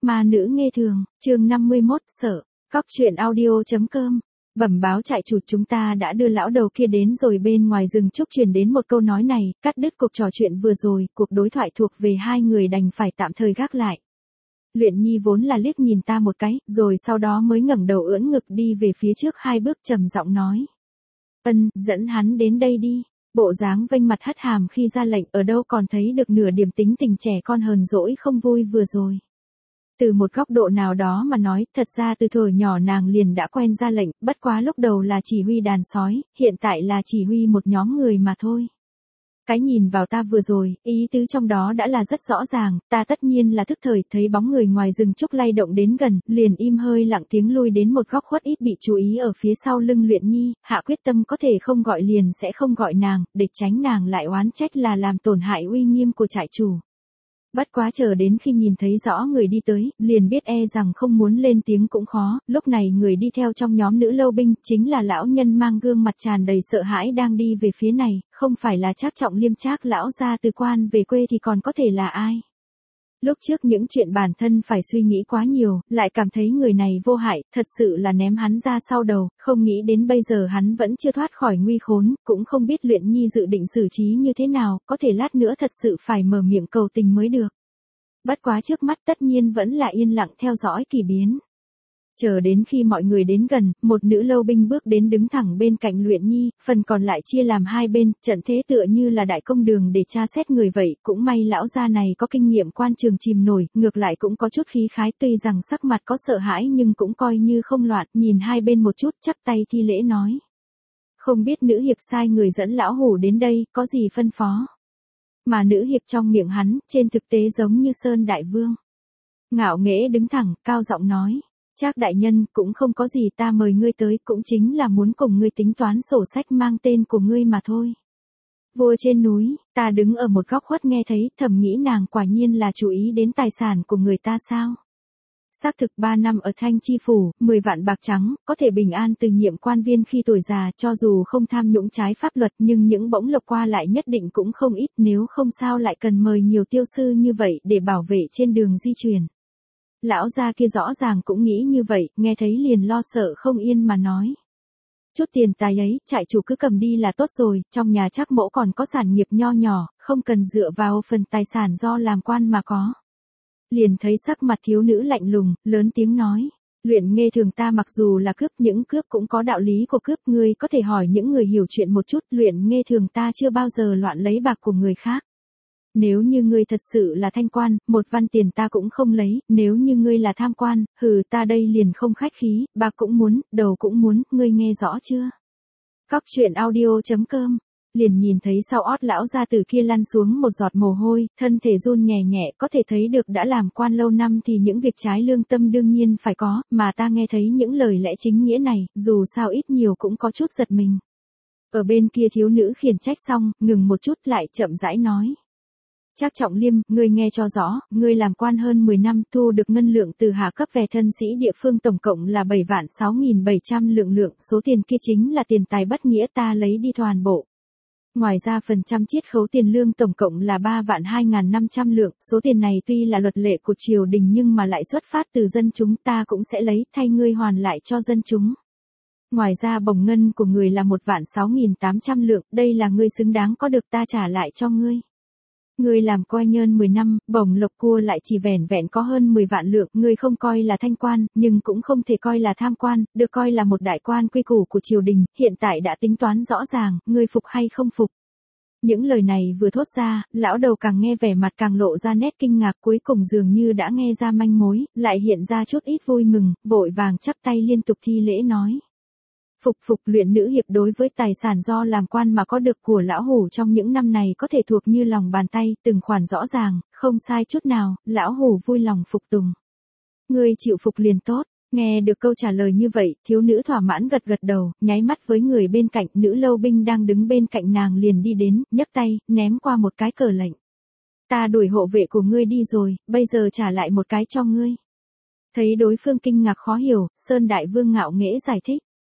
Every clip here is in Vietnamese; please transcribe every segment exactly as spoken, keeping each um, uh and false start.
Ma nữ nghe thường, chương năm mươi mốt, sợ. Cóc truyện audio.com. Bẩm báo trại chủ, chúng ta đã đưa lão đầu kia đến rồi. Bên ngoài rừng trúc truyền đến một câu nói này, cắt đứt cuộc trò chuyện vừa rồi, cuộc đối thoại thuộc về hai người đành phải tạm thời gác lại. Luyện Nhi vốn là liếc nhìn ta một cái, rồi sau đó mới ngẩng đầu ưỡn ngực đi về phía trước hai bước trầm giọng nói. Ân, dẫn hắn đến đây đi. Bộ dáng vênh mặt hất hàm khi ra lệnh, ở đâu còn thấy được nửa điểm tính tình trẻ con hờn dỗi không vui vừa rồi. Từ một góc độ nào đó mà nói, thật ra từ thuở nhỏ nàng liền đã quen ra lệnh, bất quá lúc đầu là chỉ huy đàn sói, hiện tại là chỉ huy một nhóm người mà thôi. Cái nhìn vào ta vừa rồi, ý tứ trong đó đã là rất rõ ràng, ta tất nhiên là thức thời, thấy bóng người ngoài rừng trúc lay động đến gần, liền im hơi lặng tiếng lui đến một góc khuất ít bị chú ý ở phía sau lưng Luyện Nhi, hạ quyết tâm có thể không gọi liền sẽ không gọi nàng, để tránh nàng lại oán trách là làm tổn hại uy nghiêm của trại chủ. Bất quá chờ đến khi nhìn thấy rõ người đi tới, liền biết e rằng không muốn lên tiếng cũng khó, lúc này người đi theo trong nhóm nữ lâu binh, chính là lão nhân mang gương mặt tràn đầy sợ hãi đang đi về phía này, không phải là Trác Trọng Liêm Trác lão gia từ quan về quê thì còn có thể là ai. Lúc trước những chuyện bản thân phải suy nghĩ quá nhiều, lại cảm thấy người này vô hại, thật sự là ném hắn ra sau đầu, không nghĩ đến bây giờ hắn vẫn chưa thoát khỏi nguy khốn, cũng không biết Luyện Nhi dự định xử trí như thế nào, có thể lát nữa thật sự phải mở miệng cầu tình mới được. Bất quá trước mắt tất nhiên vẫn là yên lặng theo dõi kỳ biến. Chờ đến khi mọi người đến gần, một nữ lâu binh bước đến đứng thẳng bên cạnh Luyện Nhi, phần còn lại chia làm hai bên, trận thế tựa như là đại công đường để tra xét người vậy, cũng may lão gia này có kinh nghiệm quan trường chìm nổi, ngược lại cũng có chút khí khái, tuy rằng sắc mặt có sợ hãi nhưng cũng coi như không loạn, nhìn hai bên một chút chắp tay thi lễ nói. Không biết nữ hiệp sai người dẫn lão hủ đến đây, có gì phân phó? Mà nữ hiệp trong miệng hắn, trên thực tế giống như Sơn Đại Vương. Ngạo nghễ đứng thẳng, cao giọng nói. Trác đại nhân, cũng không có gì, ta mời ngươi tới cũng chính là muốn cùng ngươi tính toán sổ sách mang tên của ngươi mà thôi. Vua trên núi, ta đứng ở một góc khuất nghe thấy, thầm nghĩ nàng quả nhiên là chú ý đến tài sản của người ta sao. Xác thực ba năm ở Thanh Chi Phủ, mười vạn bạc trắng, có thể bình an từ nhiệm quan viên khi tuổi già, cho dù không tham nhũng trái pháp luật nhưng những bỗng lộc qua lại nhất định cũng không ít, nếu không sao lại cần mời nhiều tiêu sư như vậy để bảo vệ trên đường di chuyển. Lão gia kia rõ ràng cũng nghĩ như vậy, nghe thấy liền lo sợ không yên mà nói. Chút tiền tài ấy, trại chủ cứ cầm đi là tốt rồi, trong nhà Trác mỗ còn có sản nghiệp nho nhỏ, không cần dựa vào phần tài sản do làm quan mà có. Liền thấy sắc mặt thiếu nữ lạnh lùng, lớn tiếng nói. Luyện Nghe thường, ta mặc dù là cướp, những cướp cũng có đạo lý của cướp, ngươi có thể hỏi những người hiểu chuyện một chút, Luyện Nghe thường ta chưa bao giờ loạn lấy bạc của người khác. Nếu như ngươi thật sự là thanh quan, một văn tiền ta cũng không lấy, nếu như ngươi là tham quan, hừ ta đây liền không khách khí, bạc cũng muốn, đầu cũng muốn, ngươi nghe rõ chưa? Cóc truyện audio.com. Liền nhìn thấy sau ót lão gia tử kia lăn xuống một giọt mồ hôi, thân thể run nhẹ nhẹ, có thể thấy được đã làm quan lâu năm thì những việc trái lương tâm đương nhiên phải có, mà ta nghe thấy những lời lẽ chính nghĩa này, dù sao ít nhiều cũng có chút giật mình. Ở bên kia thiếu nữ khiển trách xong, ngừng một chút lại chậm rãi nói. Trác Trọng Liêm, ngươi nghe cho rõ, ngươi làm quan hơn mười năm, thu được ngân lượng từ hạ cấp về thân sĩ địa phương tổng cộng là bảy vạn sáu nghìn bảy trăm lượng lượng, số tiền kia chính là tiền tài bất nghĩa, ta lấy đi toàn bộ. Ngoài ra phần trăm chiết khấu tiền lương tổng cộng là ba vạn hai nghìn năm trăm lượng, số tiền này tuy là luật lệ của triều đình nhưng mà lại xuất phát từ dân chúng, ta cũng sẽ lấy, thay ngươi hoàn lại cho dân chúng. Ngoài ra bổng ngân của người là một vạn sáu nghìn tám trăm lượng, đây là ngươi xứng đáng có được, ta trả lại cho ngươi. Ngươi làm coi nhơn mười năm, bổng lộc cua lại chỉ vẻn vẹn có hơn mười vạn lượng, ngươi không coi là thanh quan, nhưng cũng không thể coi là tham quan, được coi là một đại quan quy củ của triều đình, hiện tại đã tính toán rõ ràng, ngươi phục hay không phục. Những lời này vừa thốt ra, lão đầu càng nghe vẻ mặt càng lộ ra nét kinh ngạc, cuối cùng dường như đã nghe ra manh mối, lại hiện ra chút ít vui mừng, vội vàng chắp tay liên tục thi lễ nói. Phục phục Luyện nữ hiệp, đối với tài sản do làm quan mà có được của lão hủ trong những năm này có thể thuộc như lòng bàn tay, từng khoản rõ ràng, không sai chút nào, lão hủ vui lòng phục tùng. Ngươi chịu phục liền tốt. Nghe được câu trả lời như vậy, thiếu nữ thỏa mãn gật gật đầu, nháy mắt với người bên cạnh, nữ lâu binh đang đứng bên cạnh nàng liền đi đến, nhấc tay, ném qua một cái cờ lệnh. Ta đuổi hộ vệ của ngươi đi rồi, bây giờ trả lại một cái cho ngươi. Thấy đối phương kinh ngạc khó hiểu, Sơn Đại Vương ngạo nghễ giải thích.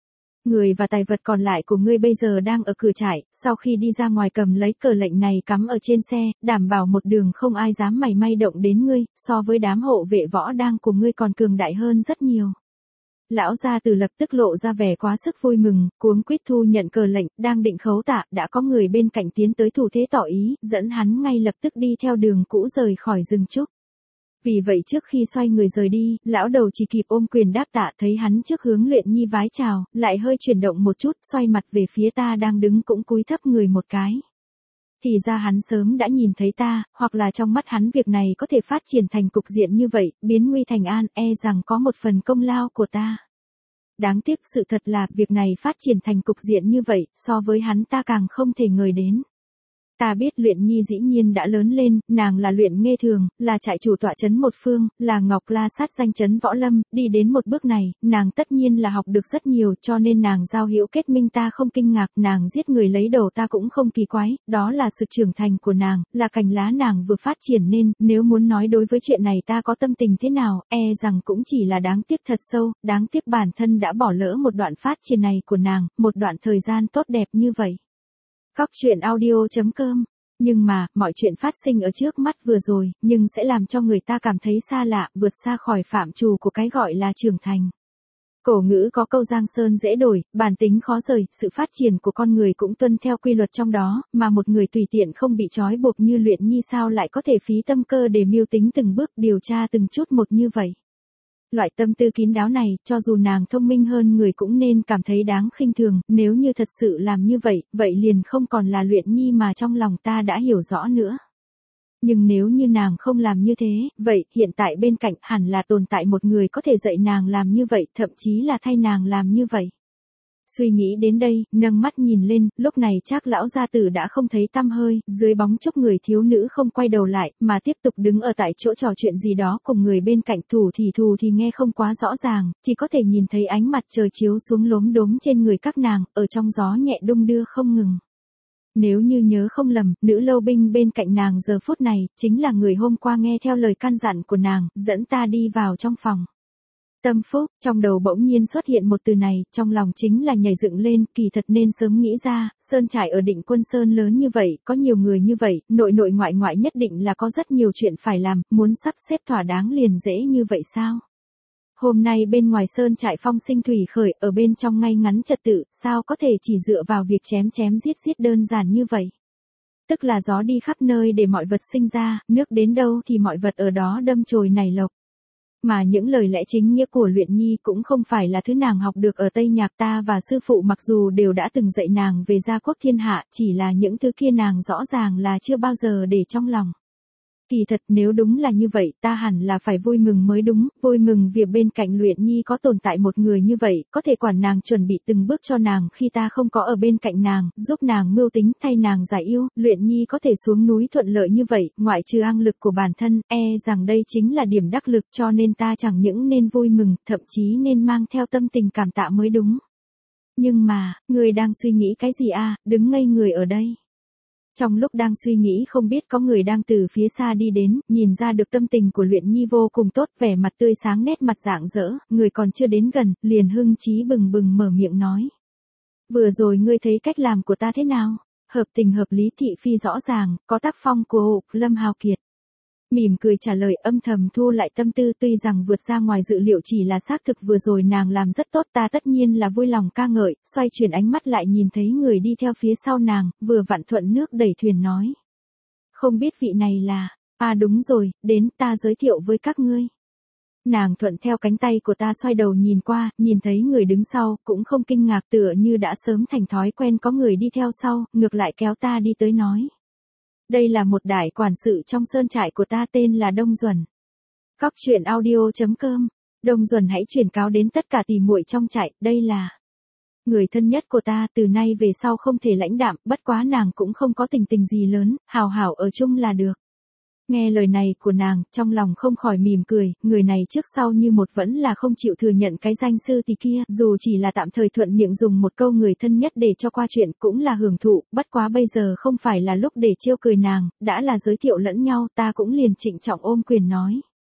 Người và tài vật còn lại của ngươi bây giờ đang ở cửa trại, sau khi đi ra ngoài cầm lấy cờ lệnh này cắm ở trên xe, đảm bảo một đường không ai dám mảy may động đến ngươi, so với đám hộ vệ võ đang của ngươi còn cường đại hơn rất nhiều. Lão gia tử lập tức lộ ra vẻ quá sức vui mừng, cuống quýt thu nhận cờ lệnh, đang định khấu tạ, đã có người bên cạnh tiến tới thủ thế tỏ ý, dẫn hắn ngay lập tức đi theo đường cũ rời khỏi rừng trúc. Vì vậy trước khi xoay người rời đi, lão đầu chỉ kịp ôm quyền đáp tạ, thấy hắn trước hướng Luyện Nhi vái chào, lại hơi chuyển động một chút, xoay mặt về phía ta đang đứng cũng cúi thấp người một cái. Thì ra hắn sớm đã nhìn thấy ta, hoặc là trong mắt hắn việc này có thể phát triển thành cục diện như vậy, biến nguy thành an, e rằng có một phần công lao của ta. Đáng tiếc sự thật là việc này phát triển thành cục diện như vậy, so với hắn ta càng không thể ngờ đến. Ta biết Luyện Nhi dĩ nhiên đã lớn lên, nàng là Luyện Nghê Thường, là trại chủ tọa trấn một phương, là Ngọc La sát danh trấn võ lâm, đi đến một bước này, nàng tất nhiên là học được rất nhiều, cho nên nàng giao hữu kết minh ta không kinh ngạc, nàng giết người lấy đầu ta cũng không kỳ quái, đó là sự trưởng thành của nàng, là cành lá nàng vừa phát triển nên, nếu muốn nói đối với chuyện này ta có tâm tình thế nào, e rằng cũng chỉ là đáng tiếc thật sâu, đáng tiếc bản thân đã bỏ lỡ một đoạn phát triển này của nàng, một đoạn thời gian tốt đẹp như vậy. Cóc truyện audio chấm com. Nhưng mà, mọi chuyện phát sinh ở trước mắt vừa rồi, nhưng sẽ làm cho người ta cảm thấy xa lạ, vượt xa khỏi phạm trù của cái gọi là trưởng thành. Cổ ngữ có câu giang sơn dễ đổi, bản tính khó rời, sự phát triển của con người cũng tuân theo quy luật trong đó, mà một người tùy tiện không bị trói buộc như Luyện Nhi sao lại có thể phí tâm cơ để mưu tính từng bước điều tra từng chút một như vậy. Loại tâm tư kín đáo này, cho dù nàng thông minh hơn người cũng nên cảm thấy đáng khinh thường, nếu như thật sự làm như vậy, vậy liền không còn là Luyện Nhi mà trong lòng ta đã hiểu rõ nữa. Nhưng nếu như nàng không làm như thế, vậy hiện tại bên cạnh hẳn là tồn tại một người có thể dạy nàng làm như vậy, thậm chí là thay nàng làm như vậy. Suy nghĩ đến đây, nâng mắt nhìn lên, lúc này chắc lão gia tử đã không thấy tăm hơi, dưới bóng chốc người thiếu nữ không quay đầu lại, mà tiếp tục đứng ở tại chỗ trò chuyện gì đó cùng người bên cạnh, thủ thì thù thì nghe không quá rõ ràng, chỉ có thể nhìn thấy ánh mặt trời chiếu xuống lốm đốm trên người các nàng, ở trong gió nhẹ đung đưa không ngừng. Nếu như nhớ không lầm, nữ lâu binh bên cạnh nàng giờ phút này, chính là người hôm qua nghe theo lời căn dặn của nàng, dẫn ta đi vào trong phòng. Tâm phúc, trong đầu bỗng nhiên xuất hiện một từ này, trong lòng chính là nhảy dựng lên, kỳ thật nên sớm nghĩ ra, sơn trại ở Định Quân Sơn lớn như vậy, có nhiều người như vậy, nội nội ngoại ngoại nhất định là có rất nhiều chuyện phải làm, muốn sắp xếp thỏa đáng liền dễ như vậy sao? Hôm nay bên ngoài sơn trại phong sinh thủy khởi, ở bên trong ngay ngắn trật tự, sao có thể chỉ dựa vào việc chém chém giết giết đơn giản như vậy? Tức là gió đi khắp nơi để mọi vật sinh ra, nước đến đâu thì mọi vật ở đó đâm chồi nảy lộc. Mà những lời lẽ chính nghĩa của Luyện Nhi cũng không phải là thứ nàng học được ở Tây Nhạc, ta và sư phụ mặc dù đều đã từng dạy nàng về gia quốc thiên hạ, chỉ là những thứ kia nàng rõ ràng là chưa bao giờ để trong lòng. Kỳ thật nếu đúng là như vậy, ta hẳn là phải vui mừng mới đúng, vui mừng việc bên cạnh Luyện Nhi có tồn tại một người như vậy, có thể quản nàng chuẩn bị từng bước cho nàng khi ta không có ở bên cạnh nàng, giúp nàng mưu tính thay nàng giải yêu, Luyện Nhi có thể xuống núi thuận lợi như vậy, ngoại trừ năng lực của bản thân, e rằng đây chính là điểm đắc lực, cho nên ta chẳng những nên vui mừng, thậm chí nên mang theo tâm tình cảm tạ mới đúng. Nhưng mà, người đang suy nghĩ cái gì à, đứng ngây người ở đây. Trong lúc đang suy nghĩ không biết có người đang từ phía xa đi đến, nhìn ra được tâm tình của Luyện Nhi vô cùng tốt, vẻ mặt tươi sáng nét mặt rạng rỡ, người còn chưa đến gần, liền hưng chí bừng bừng mở miệng nói. Vừa rồi ngươi thấy cách làm của ta thế nào? Hợp tình hợp lý, thị phi rõ ràng, có tác phong của Lâm Hào Kiệt. Mỉm cười trả lời, âm thầm thu lại tâm tư, tuy rằng vượt ra ngoài dự liệu, chỉ là xác thực vừa rồi nàng làm rất tốt, ta tất nhiên là vui lòng ca ngợi, xoay chuyển ánh mắt lại nhìn thấy người đi theo phía sau nàng, vừa vặn thuận nước đẩy thuyền nói. Không biết vị này là, à đúng rồi, đến, ta giới thiệu với các ngươi. Nàng thuận theo cánh tay của ta xoay đầu nhìn qua, nhìn thấy người đứng sau, cũng không kinh ngạc, tựa như đã sớm thành thói quen có người đi theo sau, ngược lại kéo ta đi tới nói. Đây là một đại quản sự trong sơn trại của ta, tên là Đông Duẩn. Cóc truyện audio chấm com. Đông Duẩn hãy truyền cáo đến tất cả tỉ muội trong trại, đây là người thân nhất của ta, từ nay về sau không thể lãnh đạm, bất quá nàng cũng không có tình tình gì lớn, hào hảo ở chung là được. Nghe lời này của nàng, trong lòng không khỏi mỉm cười, người này trước sau như một vẫn là không chịu thừa nhận cái danh sư tỷ kia, dù chỉ là tạm thời thuận miệng dùng một câu người thân nhất để cho qua chuyện cũng là hưởng thụ, bất quá bây giờ không phải là lúc để trêu cười nàng, đã là giới thiệu lẫn nhau, ta cũng liền trịnh trọng ôm quyền nói.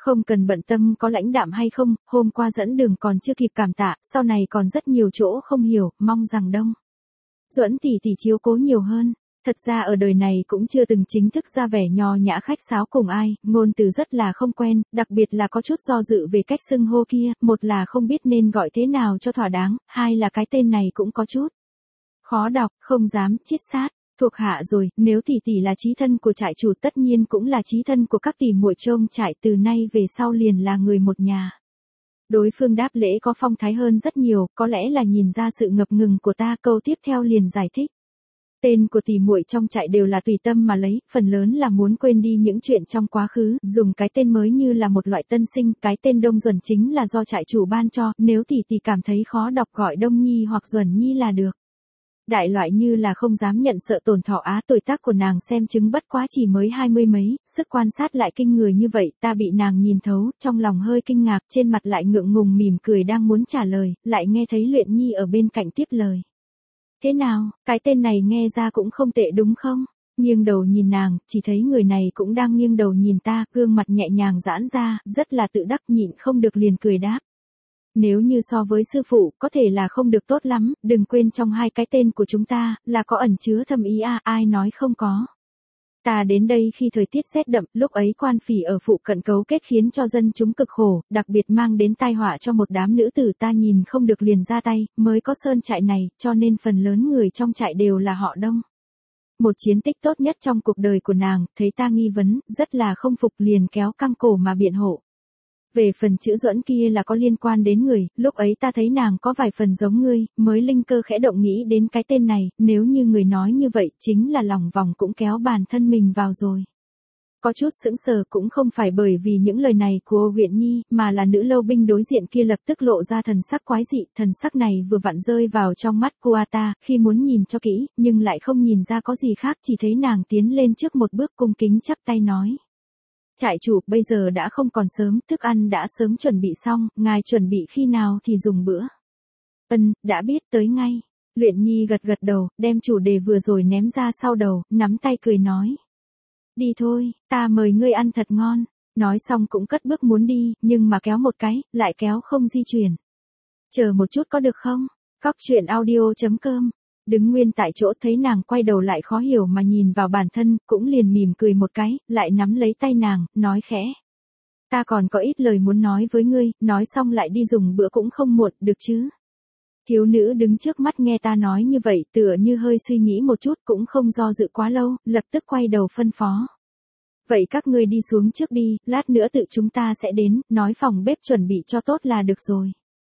Không cần bận tâm có lãnh đạm hay không, hôm qua dẫn đường còn chưa kịp cảm tạ, sau này còn rất nhiều chỗ không hiểu, mong rằng Đông Duẫn tỷ tỷ chiếu cố nhiều hơn. Thật ra ở đời này cũng chưa từng chính thức ra vẻ nho nhã khách sáo cùng ai, ngôn từ rất là không quen, đặc biệt là có chút do dự về cách xưng hô kia, một là không biết nên gọi thế nào cho thỏa đáng, hai là cái tên này cũng có chút khó đọc, không dám chít sát. Thuộc hạ rồi, nếu tỷ tỷ là chí thân của trại chủ tất nhiên cũng là chí thân của các tỷ muội trông trại, từ nay về sau liền là người một nhà. Đối phương đáp lễ có phong thái hơn rất nhiều, có lẽ là nhìn ra sự ngập ngừng của ta, câu tiếp theo liền giải thích. Tên của tỷ muội trong trại đều là tùy tâm mà lấy, phần lớn là muốn quên đi những chuyện trong quá khứ, dùng cái tên mới như là một loại tân sinh, cái tên Đông Duẩn chính là do trại chủ ban cho, nếu tỷ tỷ cảm thấy khó đọc gọi Đông Nhi hoặc Duẩn Nhi là được. Đại loại như là không dám nhận sợ tổn thọ á, tuổi tác của nàng xem chứng bất quá chỉ mới hai mươi mấy, sức quan sát lại kinh người như vậy, ta bị nàng nhìn thấu, trong lòng hơi kinh ngạc, trên mặt lại ngượng ngùng mỉm cười đang muốn trả lời, lại nghe thấy Luyện Nhi ở bên cạnh tiếp lời. Thế nào, cái tên này nghe ra cũng không tệ đúng không? Nghiêng đầu nhìn nàng, chỉ thấy người này cũng đang nghiêng đầu nhìn ta, gương mặt nhẹ nhàng giãn ra, rất là tự đắc, nhịn không được liền cười đáp. Nếu như so với sư phụ, có thể là không được tốt lắm, đừng quên trong hai cái tên của chúng ta, là có ẩn chứa thâm ý a, ai nói không có. Ta đến đây khi thời tiết rét đậm, lúc ấy quan phỉ ở phụ cận cấu kết khiến cho dân chúng cực khổ, đặc biệt mang đến tai họa cho một đám nữ tử, ta nhìn không được liền ra tay, mới có sơn trại này, cho nên phần lớn người trong trại đều là họ Đông. Một chiến tích tốt nhất trong cuộc đời của nàng, thấy ta nghi vấn, rất là không phục liền kéo căng cổ mà biện hộ. Về phần chữ Duẫn kia là có liên quan đến người, lúc ấy ta thấy nàng có vài phần giống ngươi, mới linh cơ khẽ động nghĩ đến cái tên này, nếu như người nói như vậy chính là lòng vòng cũng kéo bản thân mình vào rồi. Có chút sững sờ cũng không phải bởi vì những lời này của Uyển Nhi, mà là nữ lâu binh đối diện kia lập tức lộ ra thần sắc quái dị, thần sắc này vừa vặn rơi vào trong mắt của ta, khi muốn nhìn cho kỹ, nhưng lại không nhìn ra có gì khác, chỉ thấy nàng tiến lên trước một bước cung kính chắp tay nói. Trại chủ, bây giờ đã không còn sớm, thức ăn đã sớm chuẩn bị xong, ngài chuẩn bị khi nào thì dùng bữa. Ân, đã biết tới ngay. Luyện Nhi gật gật đầu, đem chủ đề vừa rồi ném ra sau đầu, nắm tay cười nói. Đi thôi, ta mời ngươi ăn thật ngon. Nói xong cũng cất bước muốn đi, nhưng mà kéo một cái, lại kéo không di chuyển. Chờ một chút có được không? Cóc truyện audio chấm com. Đứng nguyên tại chỗ thấy nàng quay đầu lại khó hiểu mà nhìn vào bản thân, cũng liền mỉm cười một cái, lại nắm lấy tay nàng, nói khẽ. Ta còn có ít lời muốn nói với ngươi, nói xong lại đi dùng bữa cũng không muộn, được chứ? Thiếu nữ đứng trước mắt nghe ta nói như vậy, tựa như hơi suy nghĩ một chút cũng không do dự quá lâu, lập tức quay đầu phân phó. Vậy các ngươi đi xuống trước đi, lát nữa tự chúng ta sẽ đến, nói phòng bếp chuẩn bị cho tốt là được rồi.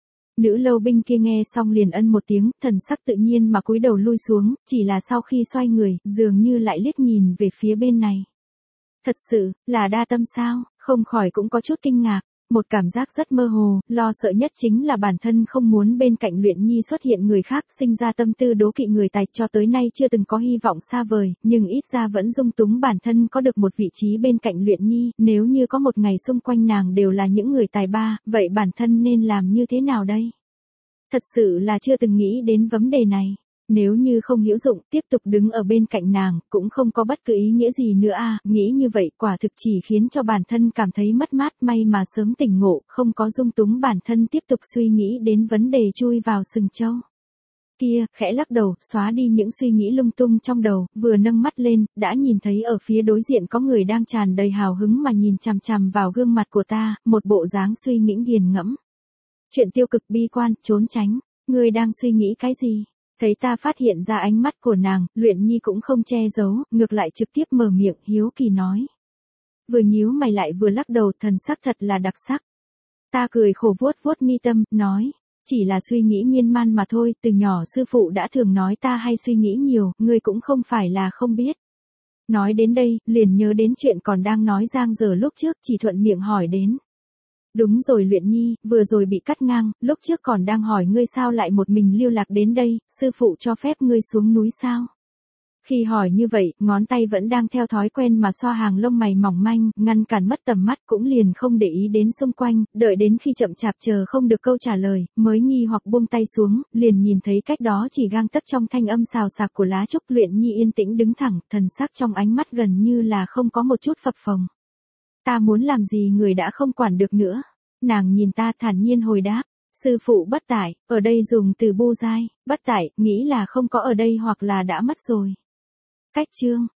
Nữ lâu binh kia nghe xong liền ân một tiếng, thần sắc tự nhiên mà cúi đầu lui xuống, chỉ là sau khi xoay người, dường như lại liếc nhìn về phía bên này. Thật sự, là đa tâm sao, không khỏi cũng có chút kinh ngạc, một cảm giác rất mơ hồ, lo sợ nhất chính là bản thân không muốn bên cạnh Luyện Nhi xuất hiện người khác, sinh ra tâm tư đố kỵ người tài, cho tới nay chưa từng có hy vọng xa vời, nhưng ít ra vẫn dung túng bản thân có được một vị trí bên cạnh Luyện Nhi, nếu như có một ngày xung quanh nàng đều là những người tài ba, vậy bản thân nên làm như thế nào đây? Thật sự là chưa từng nghĩ đến vấn đề này. Nếu như không hữu dụng, tiếp tục đứng ở bên cạnh nàng, cũng không có bất cứ ý nghĩa gì nữa à, nghĩ như vậy quả thực chỉ khiến cho bản thân cảm thấy mất mát, may mà sớm tỉnh ngộ, không có dung túng bản thân tiếp tục suy nghĩ đến vấn đề chui vào sừng trâu. Kia, khẽ lắc đầu, xóa đi những suy nghĩ lung tung trong đầu, vừa nâng mắt lên, đã nhìn thấy ở phía đối diện có người đang tràn đầy hào hứng mà nhìn chằm chằm vào gương mặt của ta, một bộ dáng suy nghĩ nghiền ngẫm. Chuyện tiêu cực bi quan, trốn tránh, người đang suy nghĩ cái gì? Thấy ta phát hiện ra ánh mắt của nàng, Luyện Nhi cũng không che giấu, ngược lại trực tiếp mở miệng, hiếu kỳ nói. Vừa nhíu mày lại vừa lắc đầu, thần sắc thật là đặc sắc. Ta cười khổ vuốt vuốt mi tâm, nói, chỉ là suy nghĩ miên man mà thôi, từ nhỏ sư phụ đã thường nói ta hay suy nghĩ nhiều, ngươi cũng không phải là không biết. Nói đến đây, liền nhớ đến chuyện còn đang nói giang dở lúc trước, chỉ thuận miệng hỏi đến. Đúng rồi Luyện Nhi, vừa rồi bị cắt ngang, lúc trước còn đang hỏi ngươi sao lại một mình lưu lạc đến đây, sư phụ cho phép ngươi xuống núi sao? Khi hỏi như vậy, ngón tay vẫn đang theo thói quen mà xoa hàng lông mày mỏng manh, ngăn cản mất tầm mắt cũng liền không để ý đến xung quanh, đợi đến khi chậm chạp chờ không được câu trả lời, mới nghi hoặc buông tay xuống, liền nhìn thấy cách đó chỉ gang tấc trong thanh âm xào xạc của lá trúc. Luyện Nhi yên tĩnh đứng thẳng, thần sắc trong ánh mắt gần như là không có một chút phập phồng. Ta muốn làm gì người đã không quản được nữa. Nàng nhìn ta thản nhiên hồi đáp. Sư phụ bất tại, ở đây dùng từ bu dai, bất tại, nghĩ là không có ở đây hoặc là đã mất rồi. Cách chương.